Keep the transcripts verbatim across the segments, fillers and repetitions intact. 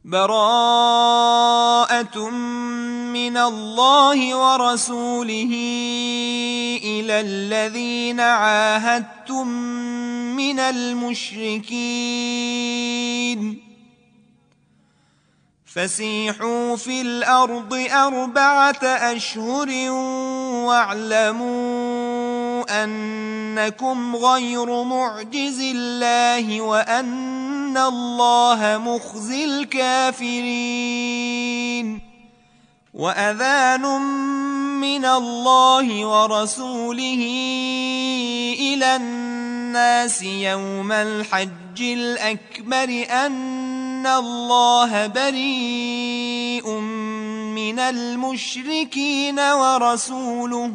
براءة من الله ورسوله إلى الذين عاهدتم من المشركين فسيحوا في الأرض أربعة أشهر واعلموا أنكم غير معجز الله وأن الله مخزي الكافرين وأذان من الله ورسوله إلى الناس يوم الحج الأكبر أن الله بريء من المشركين ورسوله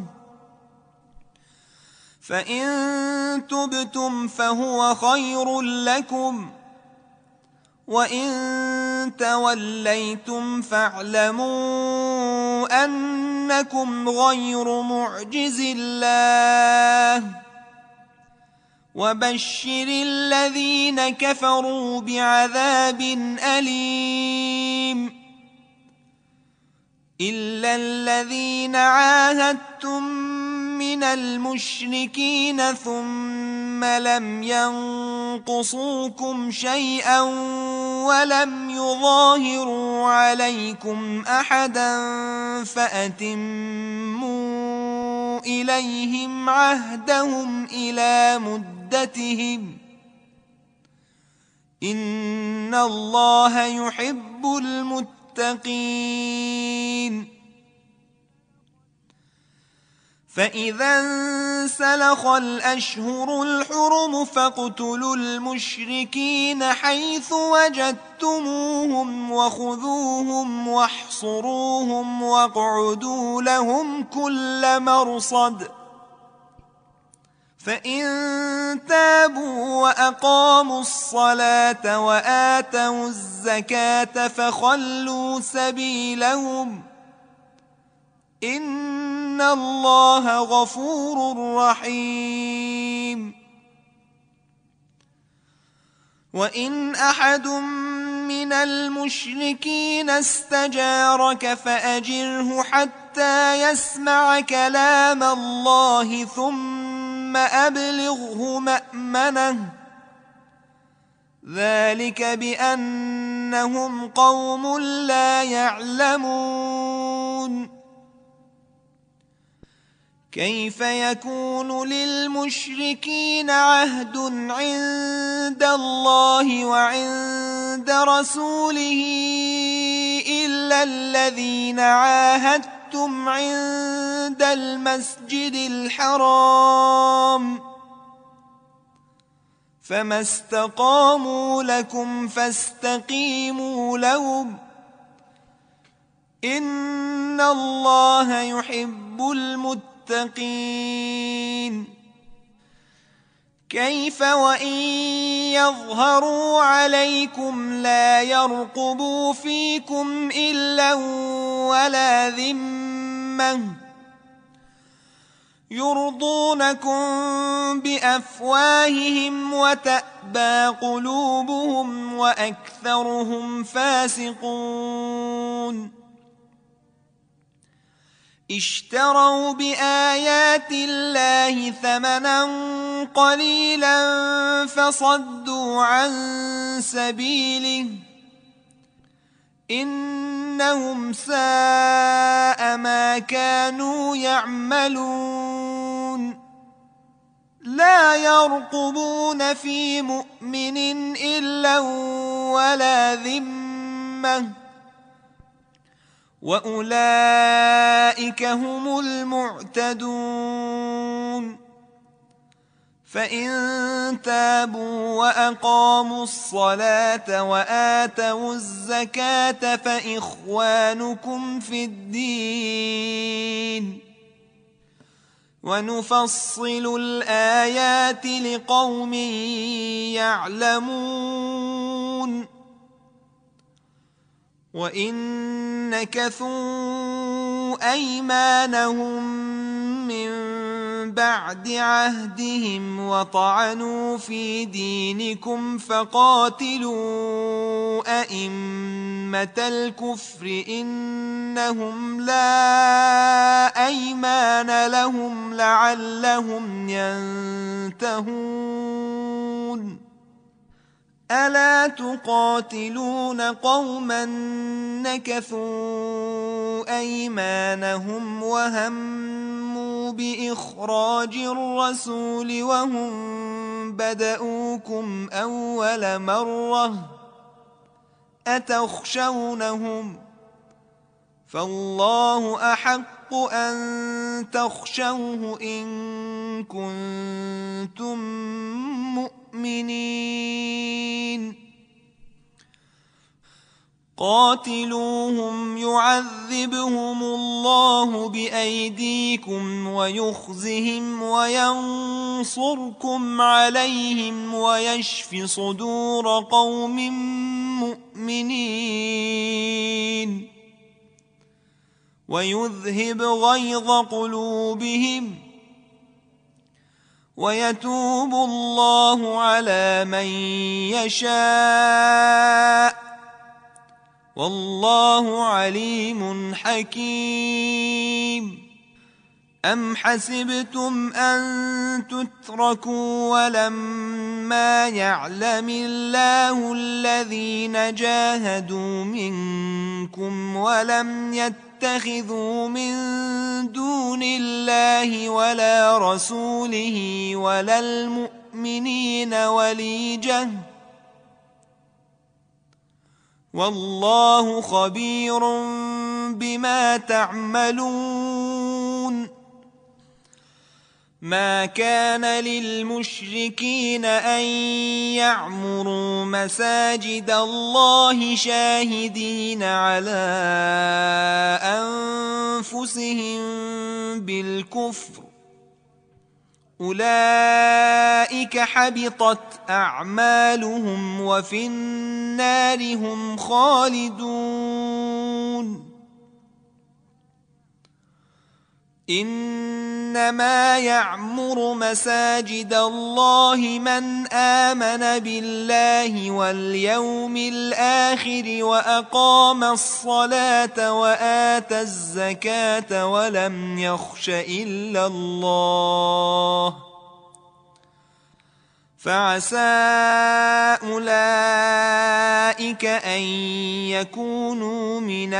فإن تبتم فهو خير لكم وإن توليتم فاعلموا أنكم غير معجز الله وبشر الذين كفروا بعذاب أليم إلا الذين عاهدتم من المشركين ثم لم ينقصوكم شيئا ولم يظاهروا عليكم أحدا فأتموا إليهم عهدهم إلى مدتهم إن الله يحب المتقين فإذا انسلخ الأشهر الحرم فاقتلوا المشركين حيث وجدتموهم وخذوهم واحصروهم واقعدوا لهم كل مرصد فإن تابوا وأقاموا الصلاة وآتوا الزكاة فخلوا سبيلهم إن الله غفور رحيم وإن أحد من المشركين استجارك فأجره حتى يسمع كلام الله ثم أبلغه مأمنه ذلك بأنهم قوم لا يعلمون كيف يكون للمشركين عهد عند الله وعند رسوله إلا الذين عاهدتم عند المسجد الحرام فما استقاموا لكم فاستقيموا لهم إن الله يحب المتقين المتقين كيف وإن يظهروا عليكم لا يرقبوا فيكم إلا ولا ذمة يرضونكم بأفواههم وتأبى قلوبهم وأكثرهم فاسقون اشتروا بآيات الله ثمنا قليلا فصدوا عن سبيله إنهم ساء ما كانوا يعملون لا يرقبون في مؤمن إلا ولا ذمة وأولئك هم المعتدون فإن تابوا وأقاموا الصلاة وآتوا الزكاة فإخوانكم في الدين ونفصل الآيات لقوم يعلمون وإن نكثوا أيمانهم من بعد عهدهم وطعنوا في دينكم فقاتلوا أئمة كلمة الكفر إنهم لا أيمان لهم لعلهم ينتهون ألا تقاتلون قوما نكثوا أيمانهم وهموا بإخراج الرسول وهم بدؤوكم أول مرة أتخشونهم فالله أحق أن تخشوه إن كنتم مؤمنين قاتلوهم يعذبهم الله بأيديكم ويخزهم وينصركم عليهم ويشف صدور قوم مؤمنين ويذهب غيظ قلوبهم ويتوب الله على من يشاء والله عليم حكيم أم حسبتم أن تتركوا ولما يعلم الله الذين جاهدوا منكم ولم يتخذوا من دون الله ولا رسوله ولا المؤمنين وليجة والله خبير بما تعملون ما كان للمشركين أن يعمروا مساجد الله شاهدين على أنفسهم بالكفر أولئك حبطت أعمالهم وفي النار هم خالدون إنما يعمر مساجد الله من آمن بالله واليوم الآخر وأقام الصلاة وآتى الزكاة ولم يخش إلا الله فعسى أولئك أن يكونوا من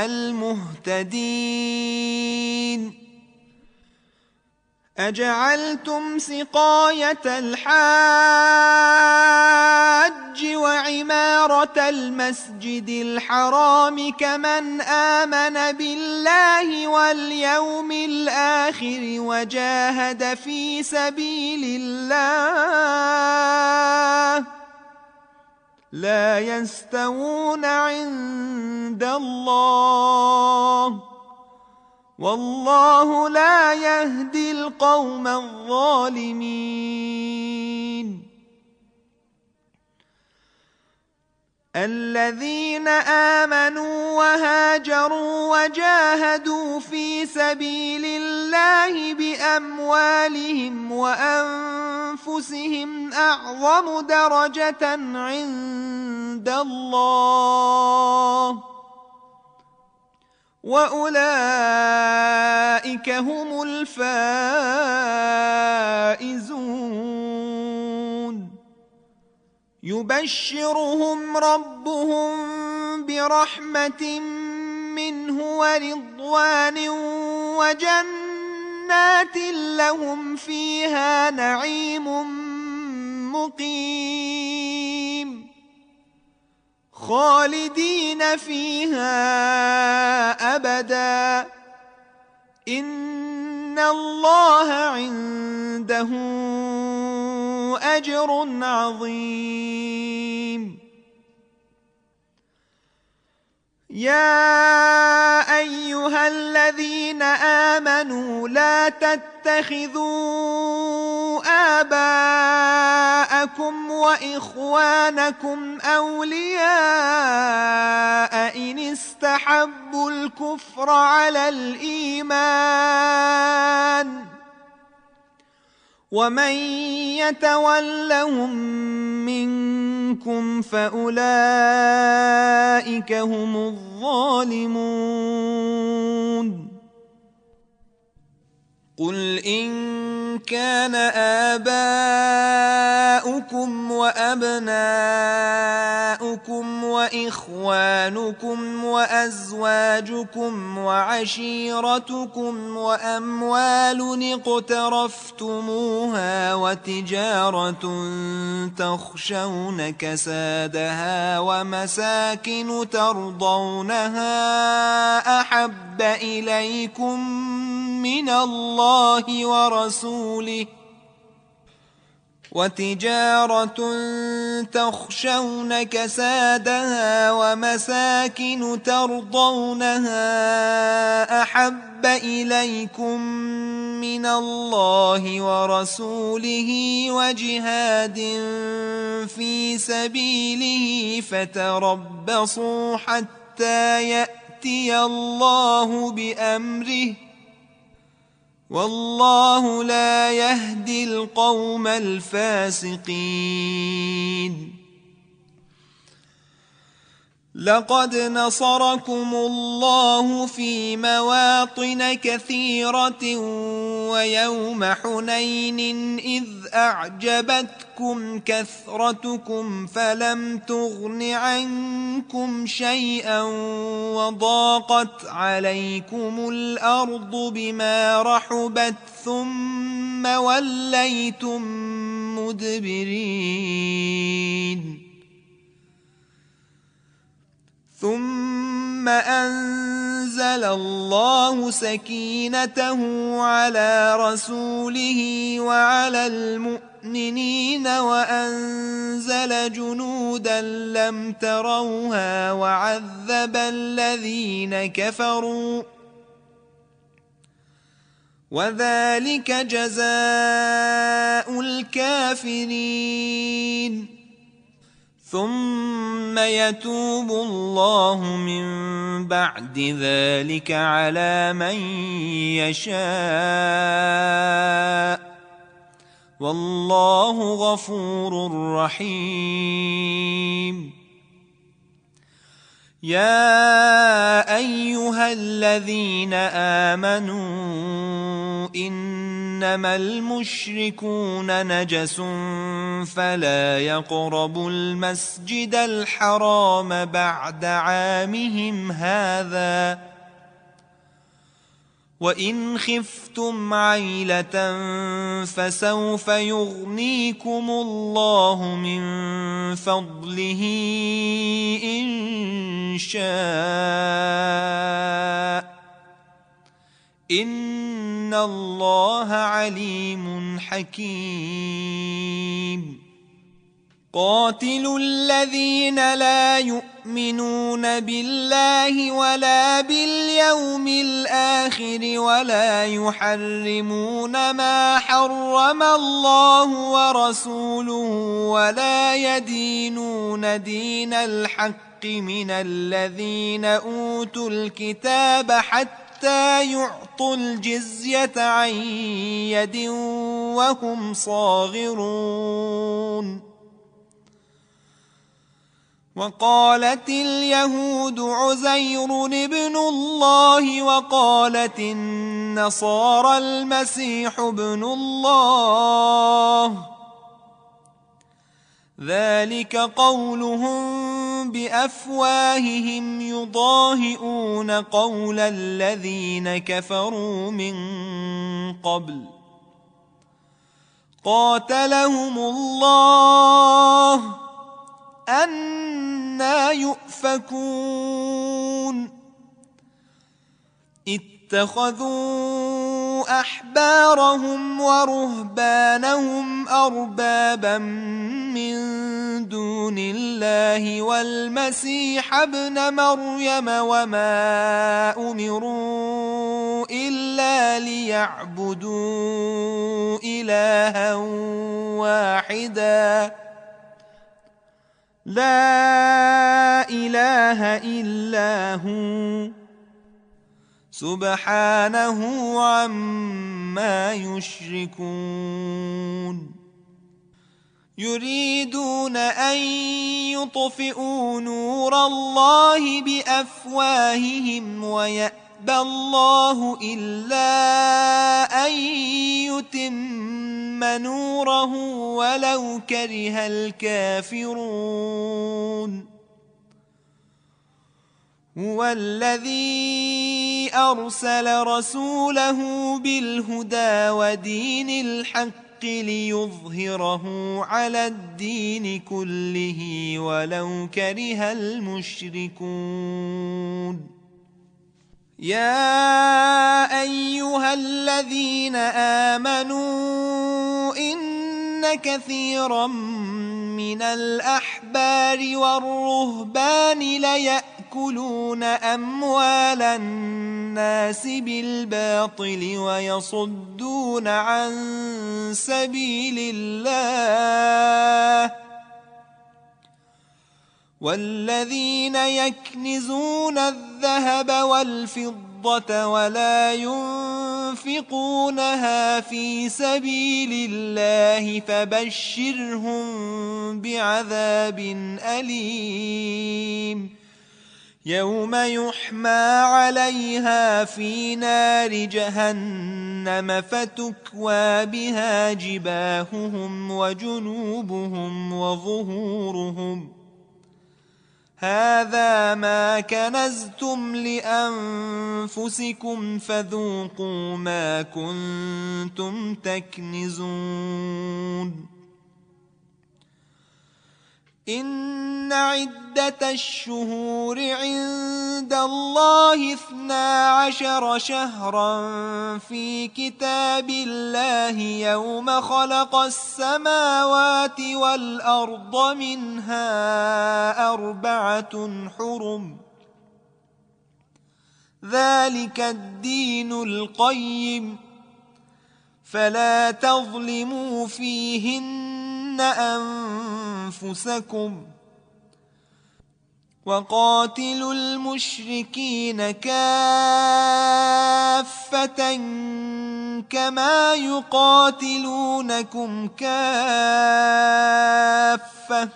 المهتدين أجعلتم سقاية الحاج وعمارة المسجد الحرام كمن آمن بالله واليوم الآخر وجاهد في سبيل الله لا يستوون عند الله والله لا يهدي القوم الظالمين الذين آمنوا وهاجروا وجاهدوا في سبيل الله بأموالهم وأنفسهم أعظم درجة عند الله وأولئك هم الفائزون يبشرهم ربهم برحمة منه ورضوان وجنات لهم فيها نعيم مقيم خالدين فيها أبدا إن الله عنده أجر عظيم يا أيها الذين آمنوا لا تتخذوا آباءكم وإخوانكم أولياء إن استحبوا الكفر على الإيمان ومن يتولهم منكم منكم فأولئك هم الظالمون. قل إن كان آباؤكم وأبناؤكم وإخوانكم وأزواجكم وعشيرتكم وأموال اقترفتموها وتجارة تخشون كسادها ومساكن ترضونها أحب إليكم من الله ورسوله وتجارة تخشون كسادها ومساكن ترضونها أحب إليكم من الله ورسوله وجهاد في سبيله فتربصوا حتى يأتي الله بأمره والله لا يهدي القوم الفاسقين. لقد نصركم الله في مواطن كثيرة ويوم حنين إذ أعجبتكم كثرتكم فلم تغن عنكم شيئا وضاقت عليكم الأرض بما رحبت ثم وليتم مدبرين. ثم أنزل الله سكينته على رسوله وعلى المؤمنين وأنزل جنودا لم تروها وعذب الذين كفروا وذلك جزاء الكافرين. ثم يتوب الله من بعد ذلك على من يشاء والله غفور رحيم. يا أيها الذين آمنوا إنما المشركون نجس فلا يقربوا المسجد الحرام بعد عامهم هذا وإن خفتم عيلة فسوف يغنيكم الله من فضله إن شاء إن الله عليم حكيم. قاتلوا الذين لا يؤمنون بالله ولا باليوم الآخر ولا يحرمون ما حرم الله ورسوله ولا يدينون دين الحق من الذين أوتوا الكتاب حتى يعطوا الجزية عن يد وهم صاغرون. وقالت اليهود عزير ابن الله وقالت النصارى المسيح ابن الله ذلك قولهم بأفواههم يضاهئون قول الذين كفروا من قبل قاتلهم الله أنى يؤفكون. اتخذوا أحبارهم ورهبانهم أربابا من دون الله والمسيح ابن مريم وما أمروا إلا ليعبدوا إلها واحدا لا إله إلا هو سبحانه عما يشركون. يريدون أن يطفئوا نور الله بأفواههم ويأبى الله إلا أن يتم نوره ولو كره الكافرون هو الذي أرسل رسوله بالهدى ودين الحق ليظهره على الدين كله ولو كره المشركون يا أيها الذين آمنوا إن كثيرا من الأحبار والرهبان ليأكلون أموال الناس بالباطل ويصدون عن سبيل الله والذين يكنزون الذهب والفضة ولا ينفقونها في سبيل الله فبشرهم بعذاب أليم يوم يحمى عليها في نار جهنم فتكوى بها جباههم وجنوبهم وظهورهم هذا ما كنزتم لأنفسكم فذوقوا ما كنتم تكنزون إن عدة الشهور عند الله اثنا عشر شهرا في كتاب الله يوم خلق السماوات والأرض منها أربعة حرم ذلك الدين القيم فلا تظلموا فيهن أنفسكم وقاتلوا المشركين كافة كما يقاتلونكم كافة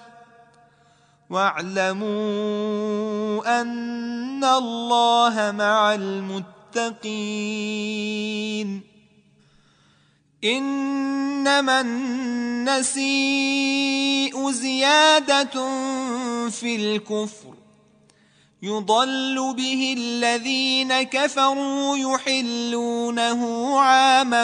واعلموا أن الله مع المتقين إنما النسيء زيادة في الكفر يضل به الذين كفروا يحلونه عاما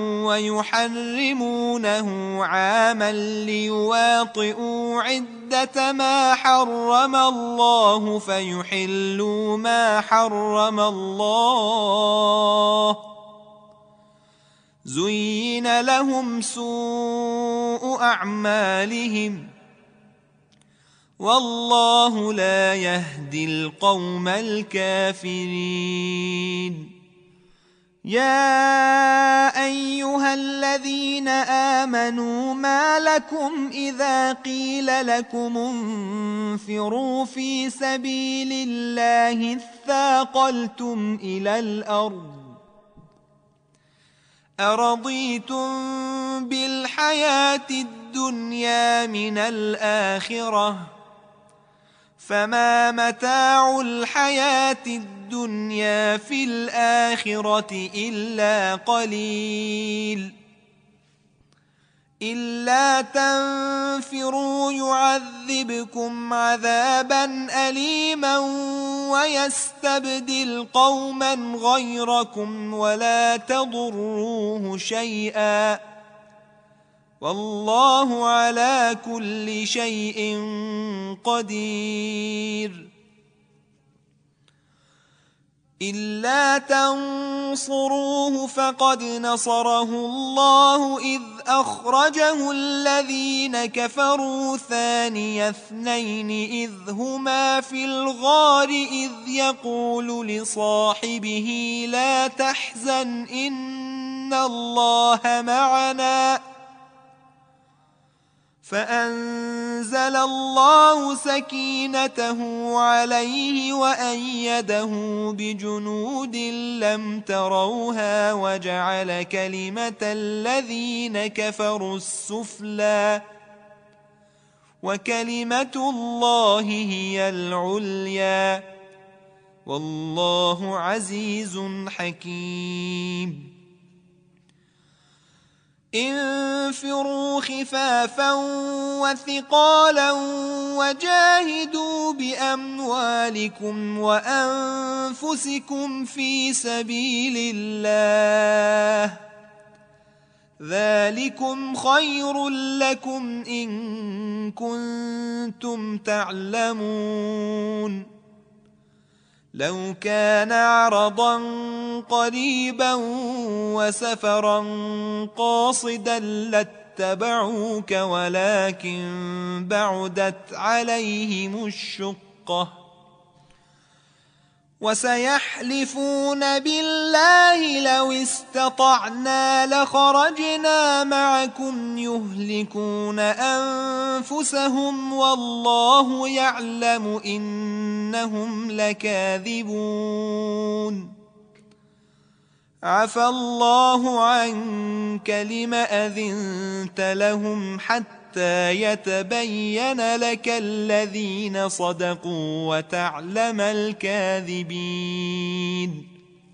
ويحرمونه عاما ليواطئوا عدة ما حرم الله فيحلوا ما حرم الله زين لهم سوء أعمالهم والله لا يهدي القوم الكافرين يا أيها الذين آمنوا ما لكم إذا قيل لكم انفروا في سبيل الله اثاقلتم إلى الأرض أرضيتم بالحياة الدنيا من الآخرة فما متاع الحياة الدنيا في الآخرة إلا قليل إلا تنفروا يعذبكم عذابا أليما ويستبدل قوما غيركم ولا تضروه شيئا والله على كل شيء قدير إلا تنصروه فقد نصره الله إذ أخرجه الذين كفروا ثاني اثنين إذ هما في الغار إذ يقول لصاحبه لا تحزن إن الله معنا فأنزل الله سكينته عليه وأيده بجنود لم تروها وجعل كلمة الذين كفروا السفلى وكلمة الله هي العليا والله عزيز حكيم انفروا خفافا وثقالا وجاهدوا بأموالكم وأنفسكم في سبيل الله ذلكم خير لكم إن كنتم تعلمون لو كان عرضا قريبا وسفرا قاصدا لاتبعوك ولكن بعدت عليهم الشقة وسيحلفون بالله لو استطعنا لخرجنا معكم يهلكون أنفسهم والله يعلم إنهم لكاذبون عفى الله عنك لم أذنت لهم حتى يتبين لك الذين صدقوا وتعلم الكاذبين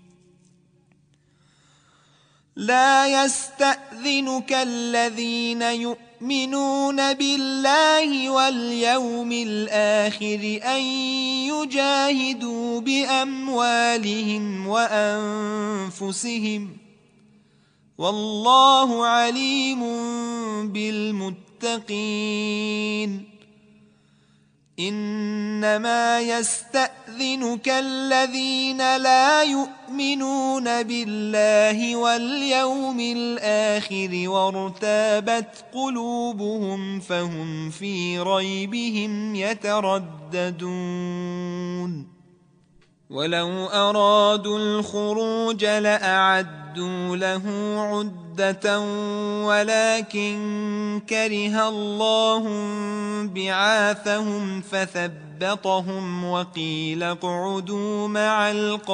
لا يستأذنك الذين يؤمنون بالله واليوم الآخر أن يجاهدوا بأموالهم وأنفسهم والله عليم بالمتقين إنما يستأذنك الذين لا يؤمنون بالله واليوم الآخر وارتابت قلوبهم فهم في ريبهم يترددون ولو أرادوا الخروج لأعدوا له عدة ولكن كره الله بعاثهم فثبطهم وقيل اقعدوا مع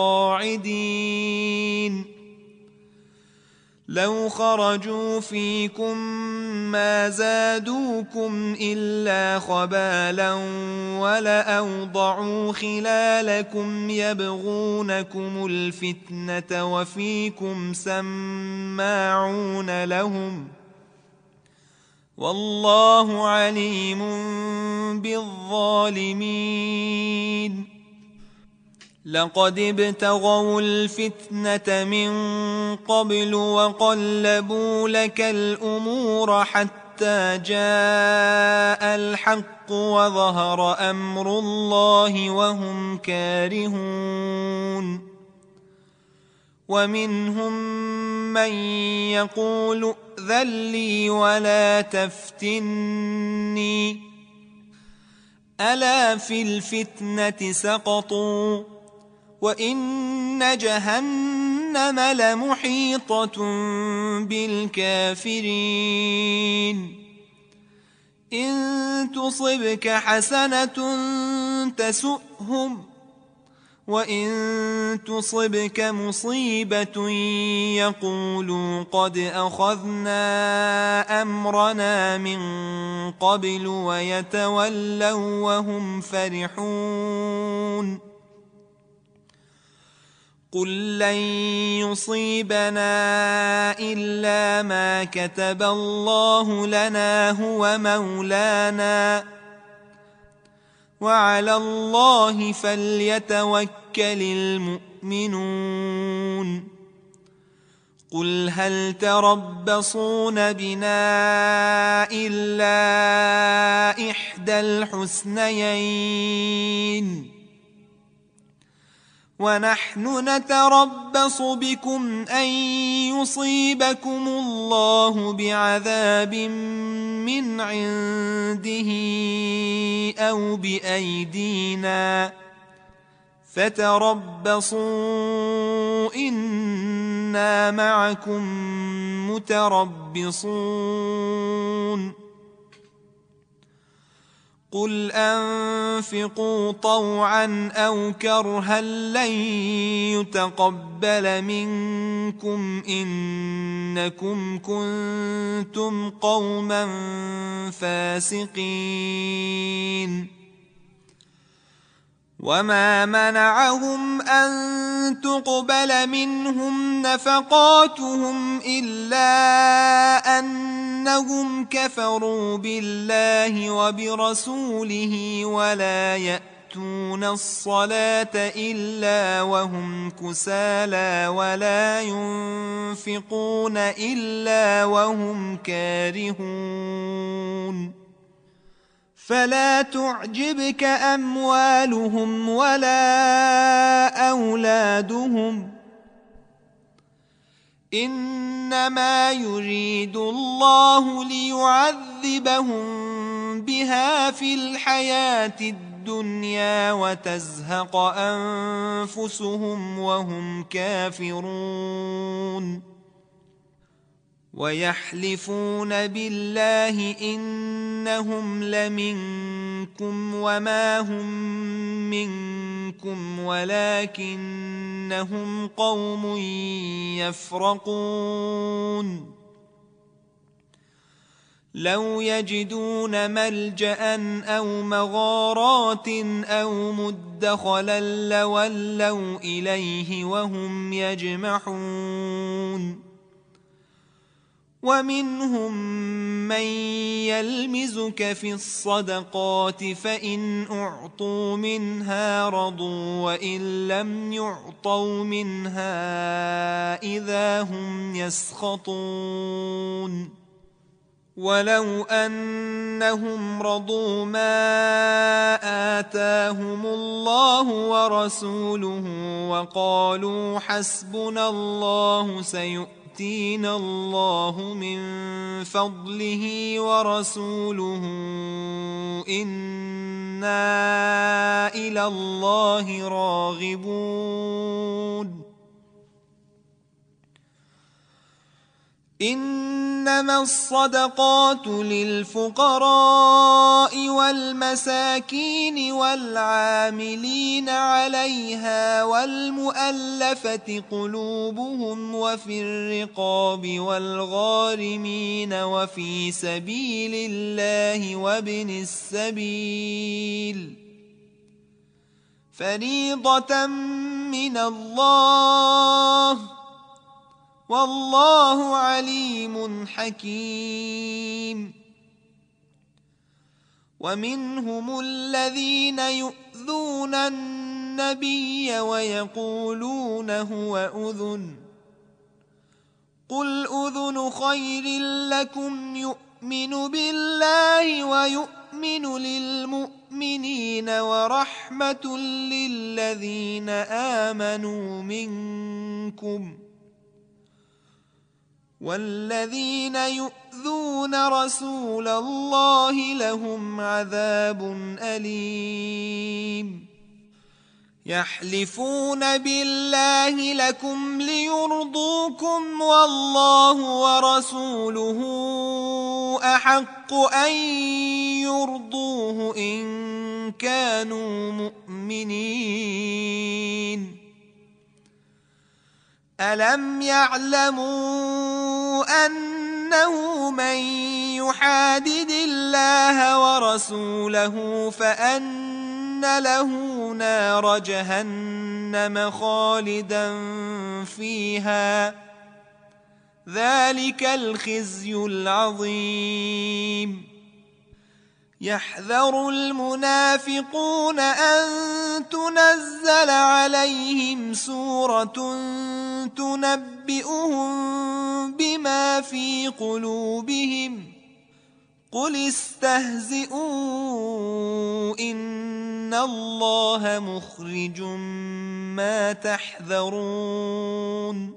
القاعدين لو خرجوا فيكم ما زادوكم إلا خبالا ولأوضعوا خلالكم يبغونكم الفتنة وفيكم سماعون لهم والله عليم بالظالمين لقد ابتغوا الفتنة من قبل وقلبوا لك الأمور حتى جاء الحق وظهر أمر الله وهم كارهون ومنهم من يقول ائذن لي ولا تفتني ألا في الفتنة سقطوا وإن جهنم لمحيطة بالكافرين إن تصبك حسنة تسؤهم وإن تصبك مصيبة يقولوا قد أخذنا أمرنا من قبل ويتولوا وهم فرحون قل لن يصيبنا إلا ما كتب الله لنا هو مولانا وعلى الله فليتوكل المؤمنون قل هل تربصون بنا إلا إحدى الحسنيين ونحن نتربص بكم أن يصيبكم الله بعذاب من عنده أو بأيدينا فتربصوا إنا معكم متربصون قل أنفقوا طوعا أو كرها لن يتقبل منكم إنكم كنتم قوما فاسقين. وما منعهم أن تقبل منهم نفقاتهم إلا أنهم كفروا بالله وبرسوله ولا يأتون الصلاة إلا وهم كسالى ولا ينفقون إلا وهم كارهون. فلا تعجبك أموالهم ولا أولادهم إنما يريد الله ليعذبهم بها في الحياة الدنيا وتزهق أنفسهم وهم كافرون. ويحلفون بالله إنهم لمنكم وما هم منكم ولكنهم قوم يفرقون. لو يجدون ملجأ أو مغارات أو مدخلا لولوا إليه وهم يجمحون. ومنهم من يلمزك في الصدقات فإن أعطوا منها رضوا وإن لم يعطوا منها إذا هم يسخطون. ولو أنهم رضوا ما آتاهم الله ورسوله وقالوا حسبنا الله سيؤتينا يأتينا الله من فضله ورسوله إنا إلى الله راغبون. إنما الصدقات للفقراء والمساكين والعاملين عليها والمؤلفة قلوبهم وفي الرقاب والغارمين وفي سبيل الله وابن السبيل فريضة من الله والله عليم حكيم. ومنهم الذين يؤذون النبي ويقولون هو أذن قل أذن خير لكم يؤمن بالله ويؤمن للمؤمنين ورحمة للذين آمنوا منكم والذين يؤذون رسول الله لهم عذاب أليم. يحلفون بالله لكم ليرضوكم والله ورسوله أحق أن يرضوه إن كانوا مؤمنين. ألم يعلموا أنه من يحادد الله ورسوله فأن له نار جهنم خالدا فيها ذلك الخزي العظيم. يحذر المنافقون أن تنزل عليهم سورة تنبئهم بما في قلوبهم قل استهزئوا إن الله مخرج ما تحذرون.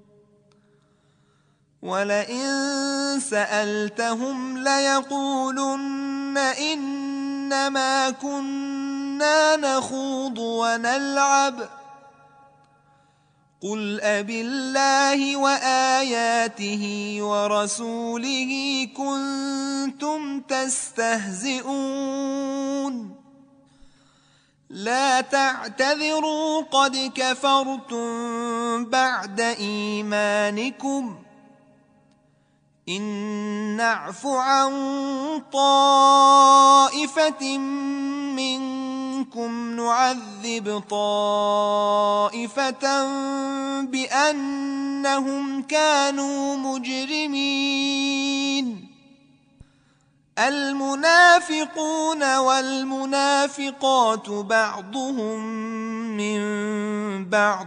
ولئن سألتهم ليقولن إنما كنا نخوض ونلعب قل أبالله وآياته ورسوله كنتم تستهزئون لا تعتذروا قد كفرتم بعد إيمانكم إن نعف عن طائفة منكم نعذب طائفة بأنهم كانوا مجرمين المنافقون والمنافقات بعضهم من بعض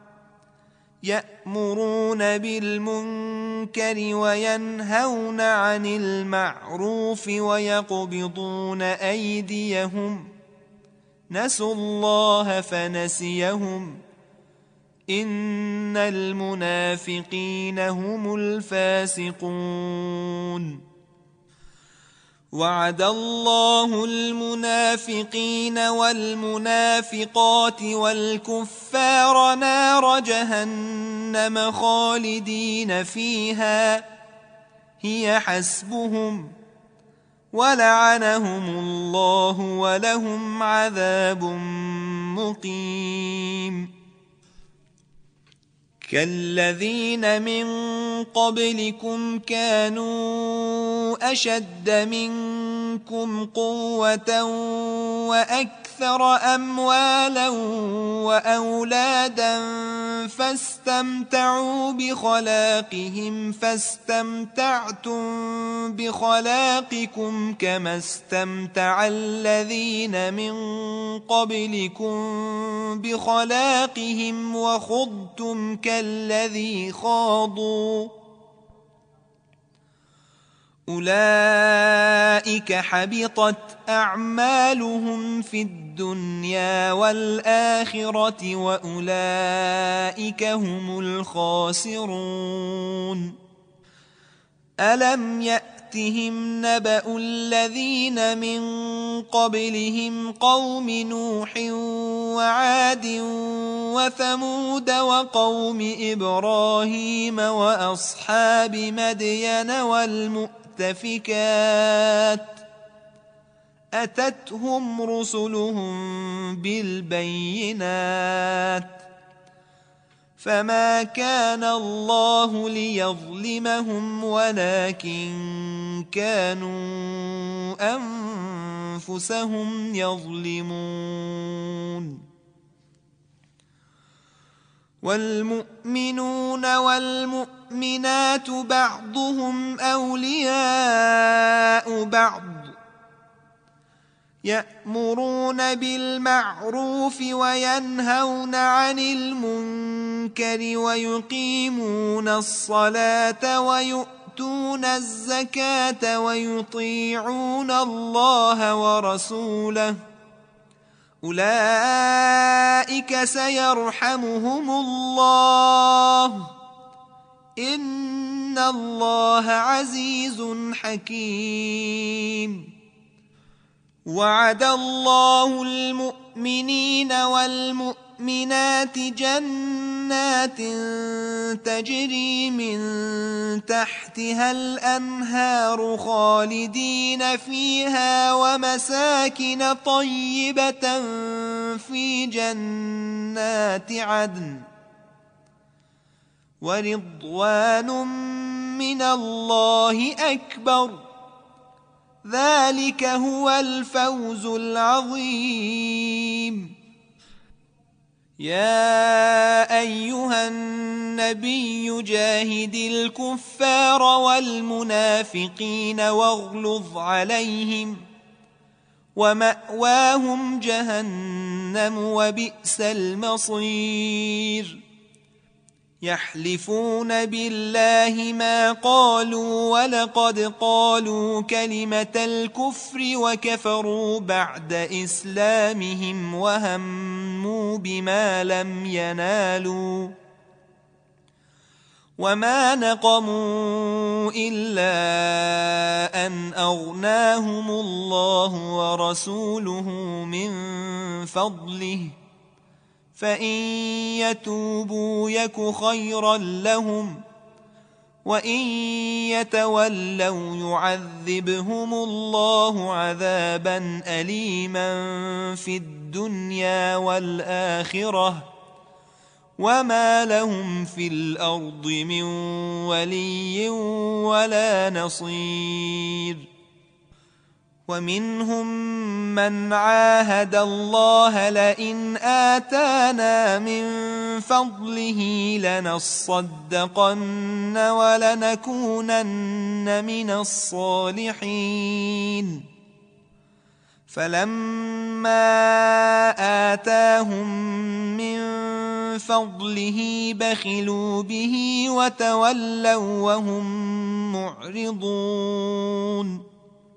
يأمرون بالمنكر وينهون عن المعروف ويقبضون أيديهم نسوا الله فنسيهم إن المنافقين هم الفاسقون وعد الله المنافقين والمنافقات والكفار نار جهنم خالدين فيها هي حسبهم ولعنهم الله ولهم عذاب مقيم كالذين من قبلكم كانوا أشد منكم قوة وأكثر أموالا وأولادا فاستمتعوا بخلاقهم فاستمتعتم بخلاقكم كما استمتع الذين من قبلكم بخلاقهم وخضتم كالذي خاضوا أولئك حبطت أعمالهم في الدنيا والآخرة وأولئك هم الخاسرون ألم يأتهم نبأ الذين من قبلهم قوم نوح وعاد وثمود وقوم إبراهيم وأصحاب مدين والمؤتفكات أتتهم رسلهم بالبينات فما كان الله ليظلمهم ولكن كانوا أنفسهم يظلمون والمؤمنون والمؤمنات بعضهم أولياء بعض يأمرون بالمعروف وينهون عن المنكر ويقيمون الصلاة ويؤتون الزكاة ويطيعون الله ورسوله أولئك سيرحمهم الله إن الله عزيز حكيم وعد الله المؤمنين والمؤمنات جنات تجري من تحتها الأنهار خالدين فيها ومساكن طيبة في جنات عدن ورضوان من الله أكبر ذلك هو الفوز العظيم يا أيها النبي جاهد الكفار والمنافقين واغلظ عليهم ومأواهم جهنم وبئس المصير يحلفون بالله ما قالوا ولقد قالوا كلمة الكفر وكفروا بعد إسلامهم وهموا بما لم ينالوا وما نقموا إلا أن أغناهم الله ورسوله من فضله فإن يتوبوا يك خيرا لهم وإن يتولوا يعذبهم الله عذابا أليما في الدنيا والآخرة وما لهم في الأرض من ولي ولا نصير. ومنهم من عاهد الله لئن آتانا من فضله لنصدقن ولنكونن من الصالحين فلما آتاهم من فضله بخلوا به وتولوا وهم معرضون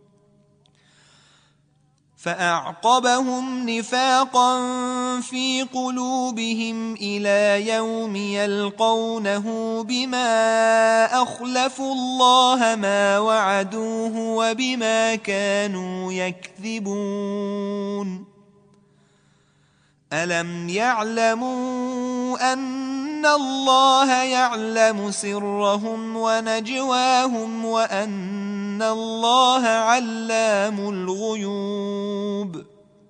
فأعقبهم نفاقا في قلوبهم إلى يوم يلقونه بما أخلفوا الله ما وعدوه وبما كانوا يكذبون. ألم يعلموا أن الله يعلم سرهم ونجواهم وأن الله علام الغيوب.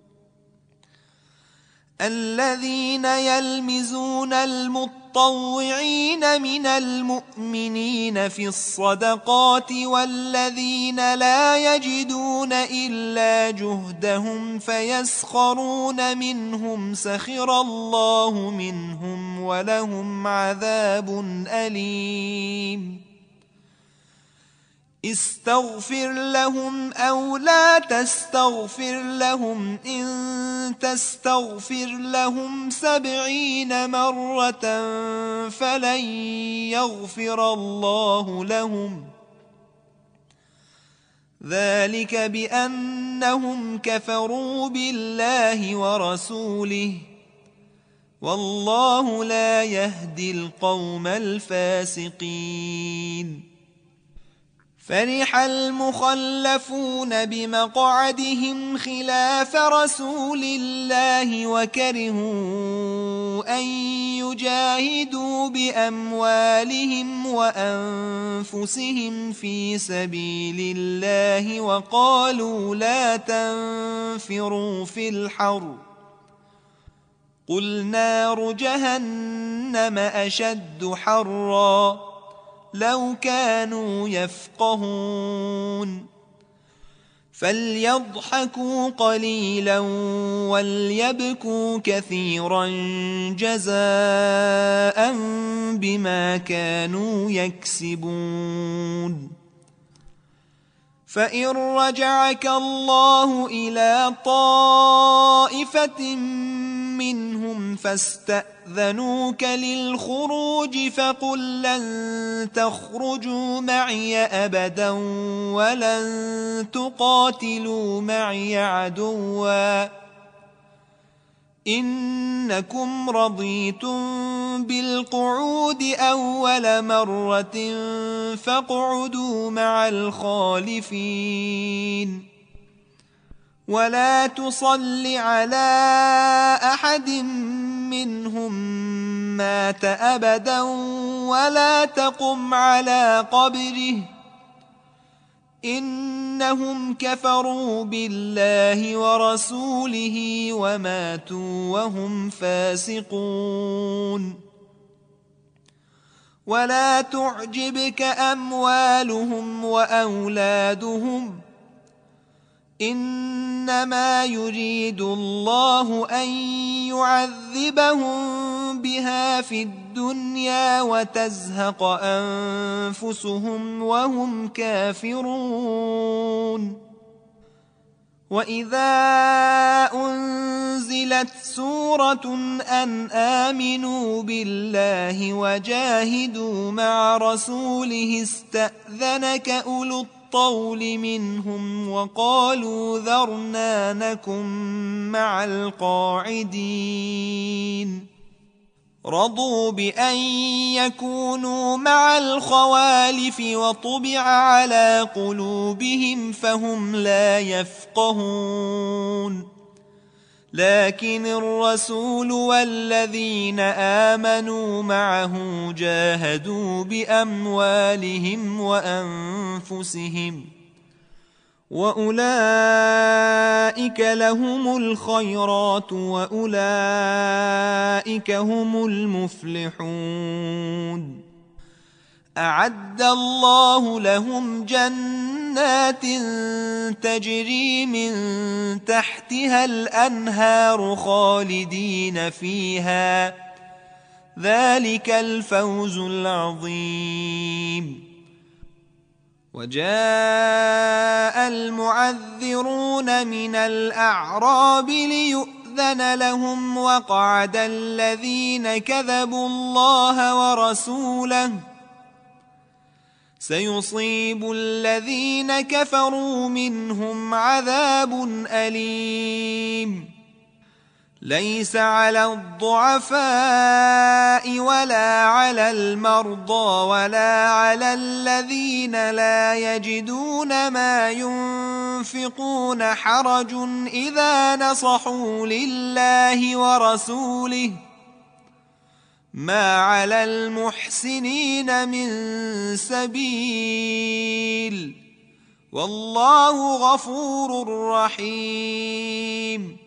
الذين يلمزون المطوعين من المؤمنين في الصدقات والذين لا يجدون إلا جهدهم فيسخرون منهم سخر الله منهم ولهم عذاب أليم. استغفر لهم أو لا تستغفر لهم إن تستغفر لهم سبعين مرة فلن يغفر الله لهم ذلك بأنهم كفروا بالله ورسوله والله لا يهدي القوم الفاسقين. فرح المخلفون بمقعدهم خلاف رسول الله وكرهوا أن يجاهدوا بأموالهم وأنفسهم في سبيل الله وقالوا لا تنفروا في الحر قل نار جهنم أشد حرا لو كانوا يفقهون. فليضحكوا قليلا وليبكوا كثيرا جزاء بما كانوا يكسبون. فإن رجعك الله إلى طائفة منهم فاستأذنوك للخروج فقل لن تخرجوا معي أبدا ولن تقاتلوا معي عدوا إنكم رضيتم بالقعود أول مرة فاقعدوا مع الخالفين. ولا تصل على أحد منهم مات أبدا ولا تقم على قبره إنهم كفروا بالله ورسوله وماتوا وهم فاسقون. ولا تعجبك أموالهم وأولادهم إنما يريد الله أن يعذبهم بها في الدنيا وتزهق أنفسهم وهم كافرون. وإذا أنزلت سورة أن آمنوا بالله وجاهدوا مع رسوله استأذنك أولو الطول منهم وقالوا ذرنا نكن مع القاعدين. رضوا بأن يكونوا مع الخوالف وطبع على قلوبهم فهم لا يفقهون. لكن الرسول والذين آمنوا معه جاهدوا بأموالهم وأنفسهم، وأولئك لهم الخيرات وأولئك هم المفلحون. أعد الله لهم جنات تجري من تحتها الأنهار خالدين فيها، ذلك الفوز العظيم. وجاء المعذرون من الأعراب ليؤذن لهم، وقعد الذين كذبوا الله ورسوله، سيصيب الذين كفروا منهم عذاب أليم. ليس على الضعفاء ولا على المرضى ولا على الذين لا يجدون ما ينفقون حرج إذا نصحوا لله ورسوله، ما على المحسنين من سبيل، والله غفور رحيم.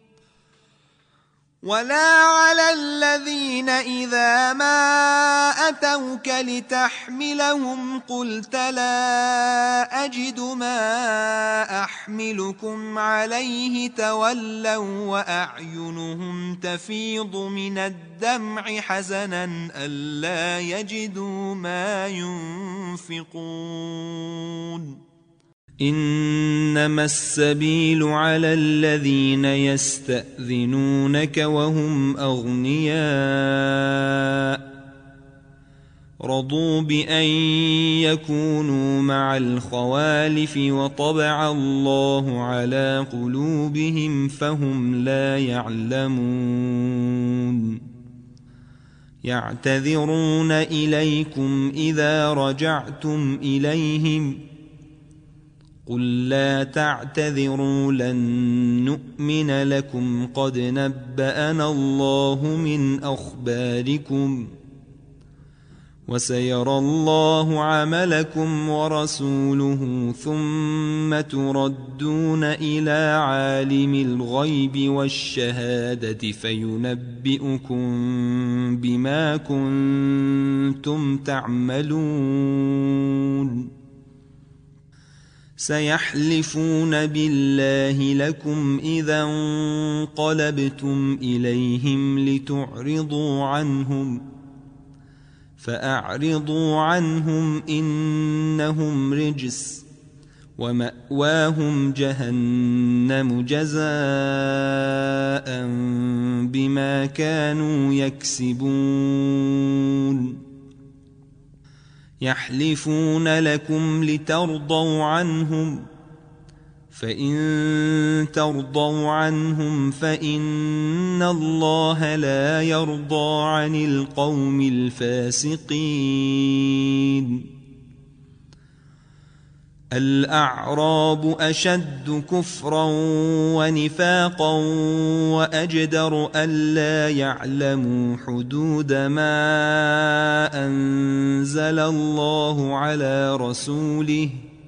ولا على الذين إذا ما أتوك لتحملهم قلت لا أجد ما أحملكم عليه تولوا وأعينهم تفيض من الدمع حزنا ألا يجدوا ما ينفقون. إنما السبيل على الذين يستأذنونك وهم أغنياء رضوا بأن يكونوا مع الخوالف وطبع الله على قلوبهم فهم لا يعلمون. يعتذرون إليكم إذا رجعتم إليهم قل لا تعتذروا لن نؤمن لكم قد نبأنا الله من أخباركم وسيرى الله عملكم ورسوله ثم تردون إلى عالم الغيب والشهادة فينبئكم بما كنتم تعملون. سيحلفون بالله لكم إذا انقلبتم إليهم لتعرضوا عنهم فأعرضوا عنهم إنهم رجس ومأواهم جهنم جزاء بما كانوا يكسبون. يحلفون لكم لترضوا عنهم فإن ترضوا عنهم فإن الله لا يرضى عن القوم الفاسقين. الأعراب أشد كفرا ونفاقا وأجدر ألا يعلموا حدود ما أنزل الله على رسوله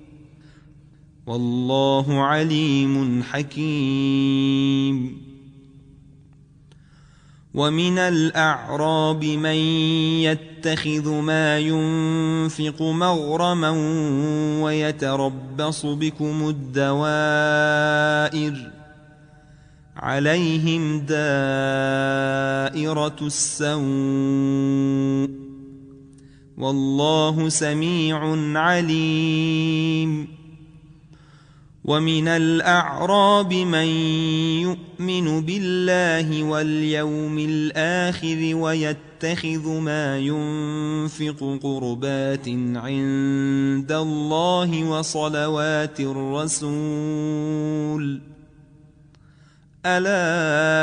والله عليم حكيم. ومن الأعراب من يتخذ ما ينفق مغرما ويتربص بكم الدوائر عليهم دائرة السوء والله سميع عليم. ومن الأعراب من يؤمن بالله واليوم الآخر ويتخذ ما ينفق قربات عند الله وصلوات الرسول ألا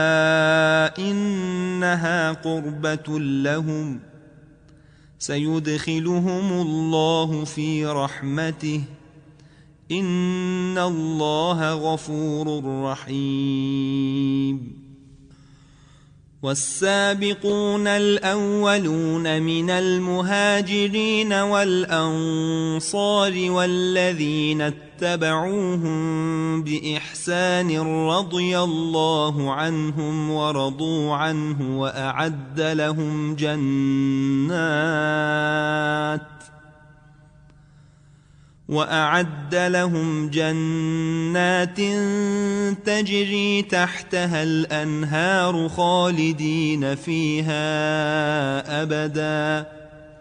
إنها قربة لهم سيدخلهم الله في رحمته إن الله غفور رحيم. والسابقون الأولون من المهاجرين والأنصار والذين اتبعوهم بإحسان رضي الله عنهم ورضوا عنه وأعد لهم جنات وأعد لهم جنات تجري تحتها الأنهار خالدين فيها أبدا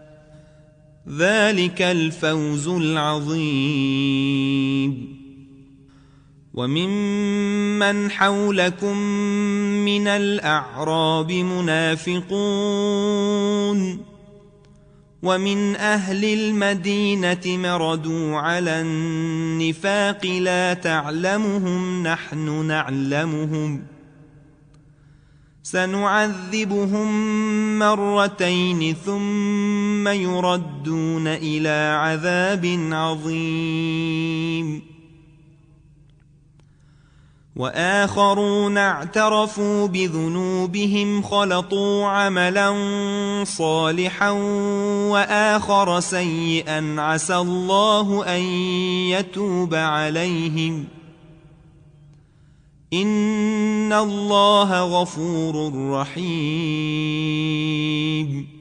ذلك الفوز العظيم. وممن حولكم من الأعراب منافقون ومن أهل المدينة مردوا على النفاق لا تعلمهم نحن نعلمهم سنعذبهم مرتين ثم يردون إلى عذاب عظيم. وآخرون اعترفوا بذنوبهم خلطوا عملا صالحا وآخر سيئا عسى الله أن يتوب عليهم إن الله غفور رحيم.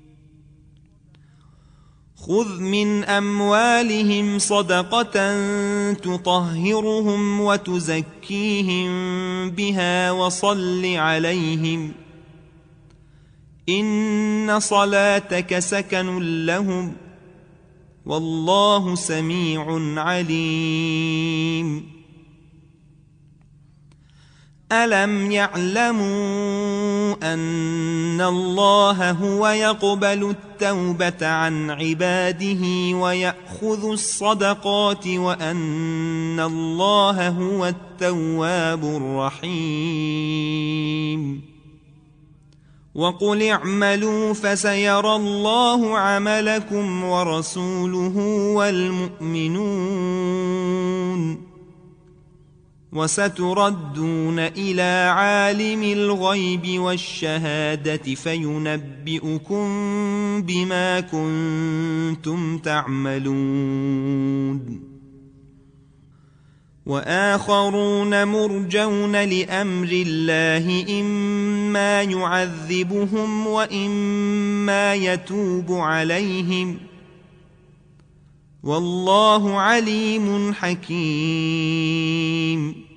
خذ من أموالهم صدقة تطهرهم وتزكيهم بها وصل عليهم إن صلاتك سكن لهم والله سميع عليم. ألم يعلموا أن الله هو يقبل التوبة عن عباده ويأخذ الصدقات وأن الله هو التواب الرحيم. وقل اعملوا فسيرى الله عملكم ورسوله والمؤمنون وستردون إلى عالم الغيب والشهادة فينبئكم بما كنتم تعملون. وآخرون مرجون لأمر الله إما يعذبهم وإما يتوب عليهم والله عليم حكيم.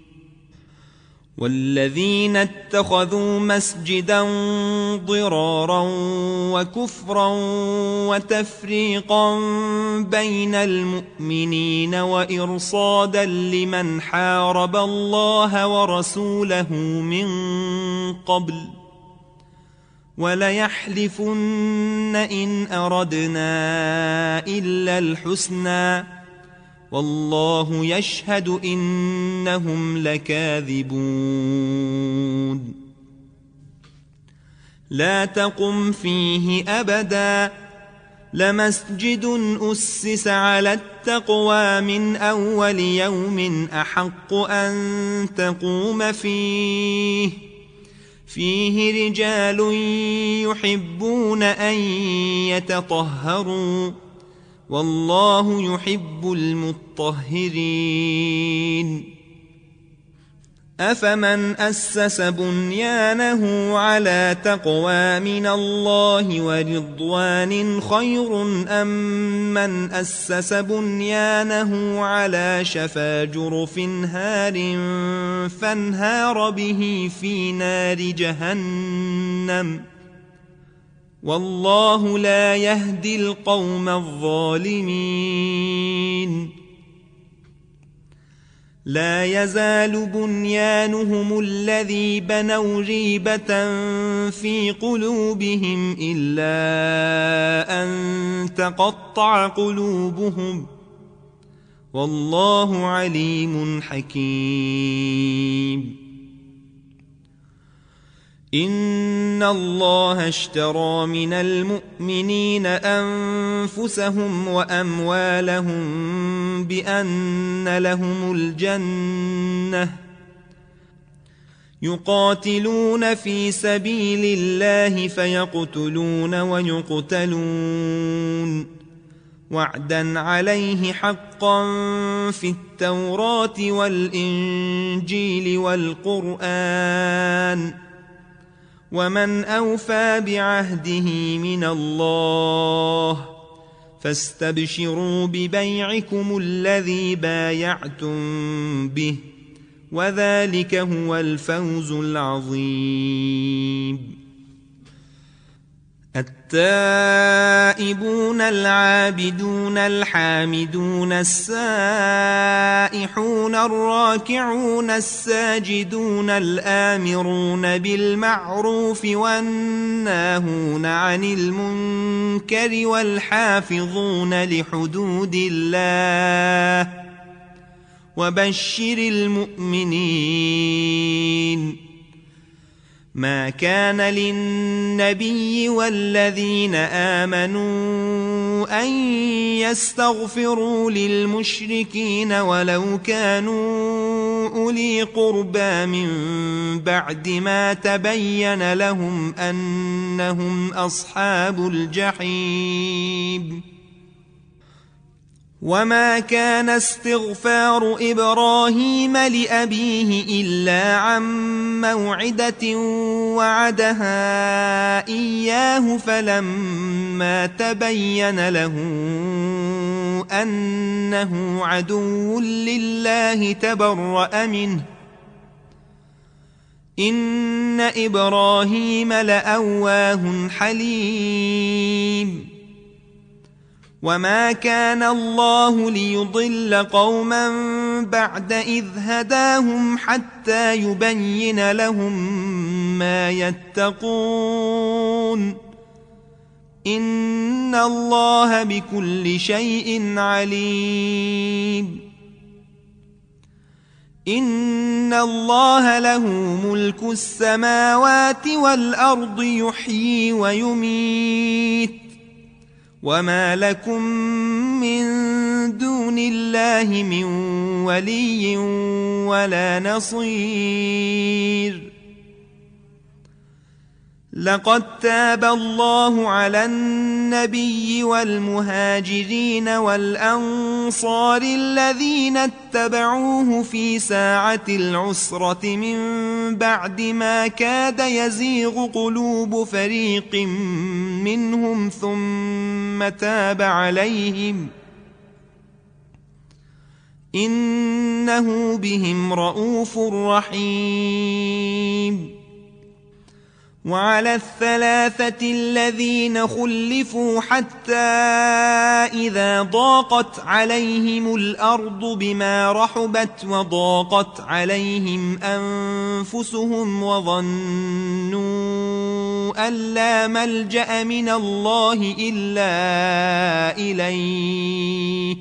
والذين اتخذوا مسجدا ضرارا وكفرا وتفريقا بين المؤمنين وإرصادا لمن حارب الله ورسوله من قبل وليحلفن إن أردنا إلا الحسنى والله يشهد إنهم لكاذبون. لا تقم فيه أبدا لمسجد أسس على التقوى من أول يوم أحق أن تقوم فيه فيه رجال يحبون أن يتطهروا والله يحب المطهرين. أفمن أسس بنيانه على تقوى من الله ورضوان خير أم من أسس بنيانه على شفا جرف هار فانهار به في نار جهنم والله لا يهدي القوم الظالمين. لا يزال بنيانهم الذي بنوا ريبة في قلوبهم إلا أن تقطع قلوبهم والله عليم حكيم. إن الله اشترى من المؤمنين أنفسهم وأموالهم بأن لهم الجنة يقاتلون في سبيل الله فيقتلون ويقتلون وعدا عليه حقا في التوراة والإنجيل والقرآن ومن أوفى بعهده من الله فاستبشروا ببيعكم الذي بايعتم به وذلك هو الفوز العظيم. التائبون العابدون الحامدون السائحون الراكعون الساجدون الآمرون بالمعروف والناهون عن المنكر والحافظون لحدود الله وبشر المؤمنين. ما كان للنبي والذين آمنوا أن يستغفروا للمشركين ولو كانوا أولي قربى من بعد ما تبين لهم أنهم أصحاب الجحيم. وما كان استغفار إبراهيم لأبيه إلا عن موعدة وعدها إياه فلما تبين له أنه عدو لله تبرأ منه إن إبراهيم لأواه حليم. وما كان الله ليضل قوما بعد إذ هداهم حتى يبين لهم ما يتقون إن الله بكل شيء عليم. إن الله له ملك السماوات والأرض يحيي ويميت وما لكم من دون الله من ولي ولا نصير. لقد تاب الله على النبي والمهاجرين والأنصار الذين اتبعوه في ساعة العسرة من بعد ما كاد يزيغ قلوب فريق منهم ثم تاب عليهم إنه بهم رءوف رحيم. وعلى الثلاثة الذين خلفوا حتى إذا ضاقت عليهم الأرض بما رحبت وضاقت عليهم أنفسهم وظنوا أن لا ملجأ من الله إلا إليه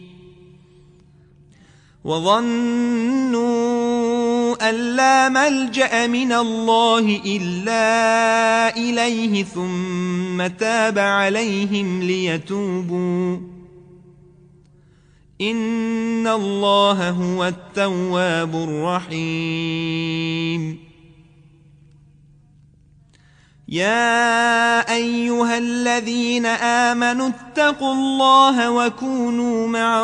وظنوا أن لا ملجأ من الله إلا إليه ثم تاب عليهم ليتوبوا إن الله هو التواب الرحيم. يا أيها الذين آمنوا اتقوا الله وكونوا مع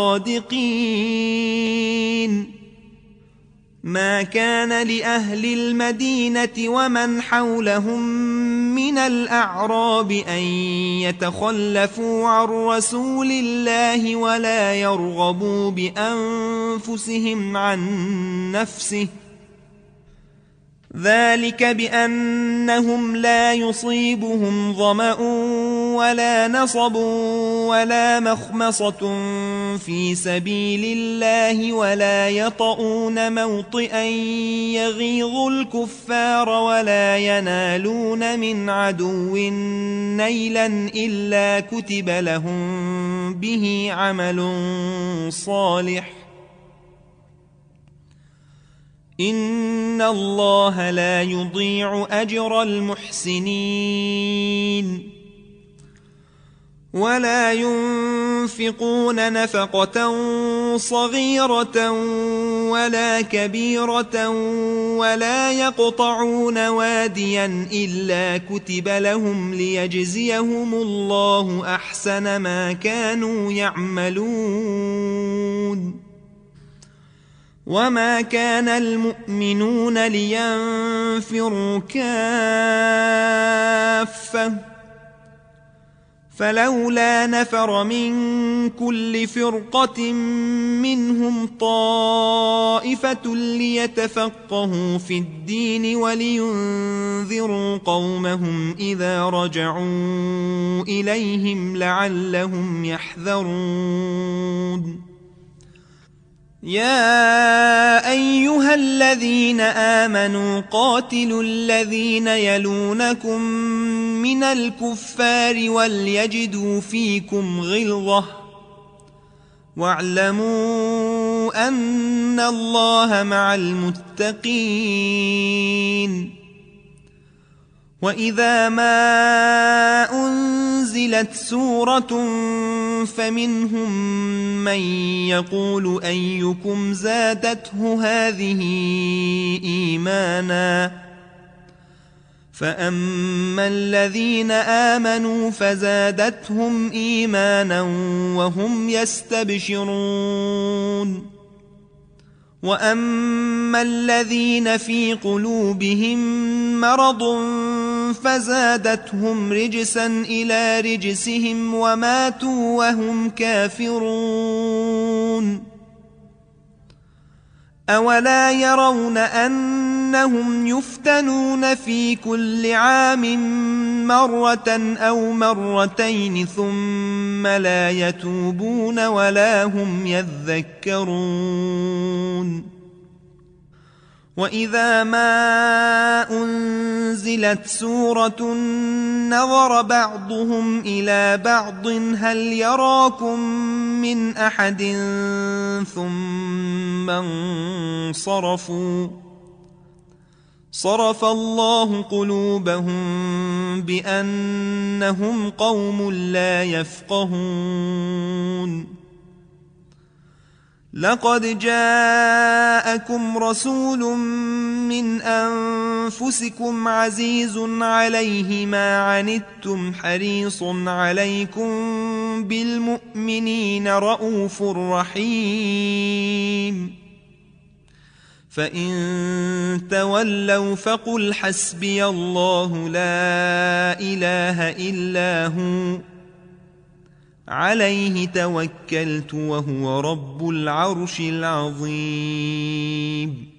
الصادقين. ما كان لأهل المدينة ومن حولهم من الأعراب أن يتخلفوا عن رسول الله ولا يرغبوا بأنفسهم عن نفسه ذلك بأنهم لا يصيبهم ظمأ ولا نصب ولا مخمصة في سبيل الله ولا يطؤون موطئا يغيظ الكفار ولا ينالون من عدو نيلا إلا كتب لهم به عمل صالح إن الله لا يضيع أجر المحسنين ولا ينفقون نفقة صغيرة ولا كبيرة ولا يقطعون واديا إلا كتب لهم ليجزيهم الله أحسن ما كانوا يعملون وما كان المؤمنون لينفروا كافة فلولا نفر من كل فرقة منهم طائفة ليتفقهوا في الدين ولينذروا قومهم إذا رجعوا إليهم لعلهم يحذرون يا أيها الذين آمنوا قاتلوا الذين يلونكم من الكفار وليجدوا فيكم غلظة واعلموا أن الله مع المتقين وإذا ما أنزلت سورة فمنهم من يقول أيكم زادته هذه إيمانا فأما الذين آمنوا فزادتهم إيمانا وهم يستبشرون وأما الذين في قلوبهم مرض فزادتهم رجسا إلى رجسهم وماتوا وهم كافرون أولا يرون أنهم يفتنون في كل عام مرة أو مرتين ثم لا يتوبون ولا هم يذكرون وإذا ما أنزلت سورة نظر بعضهم إلى بعض هل يراكم من أحد ثم انصرفوا صرف الله قلوبهم بأنهم قوم لا يفقهون لقد جاءكم رسول من أنفسكم عزيز عليه ما عنتم حريص عليكم بالمؤمنين رؤوف رحيم فإن تولوا فقل حسبي الله لا إله إلا هو عليه توكلت وهو رب العرش العظيم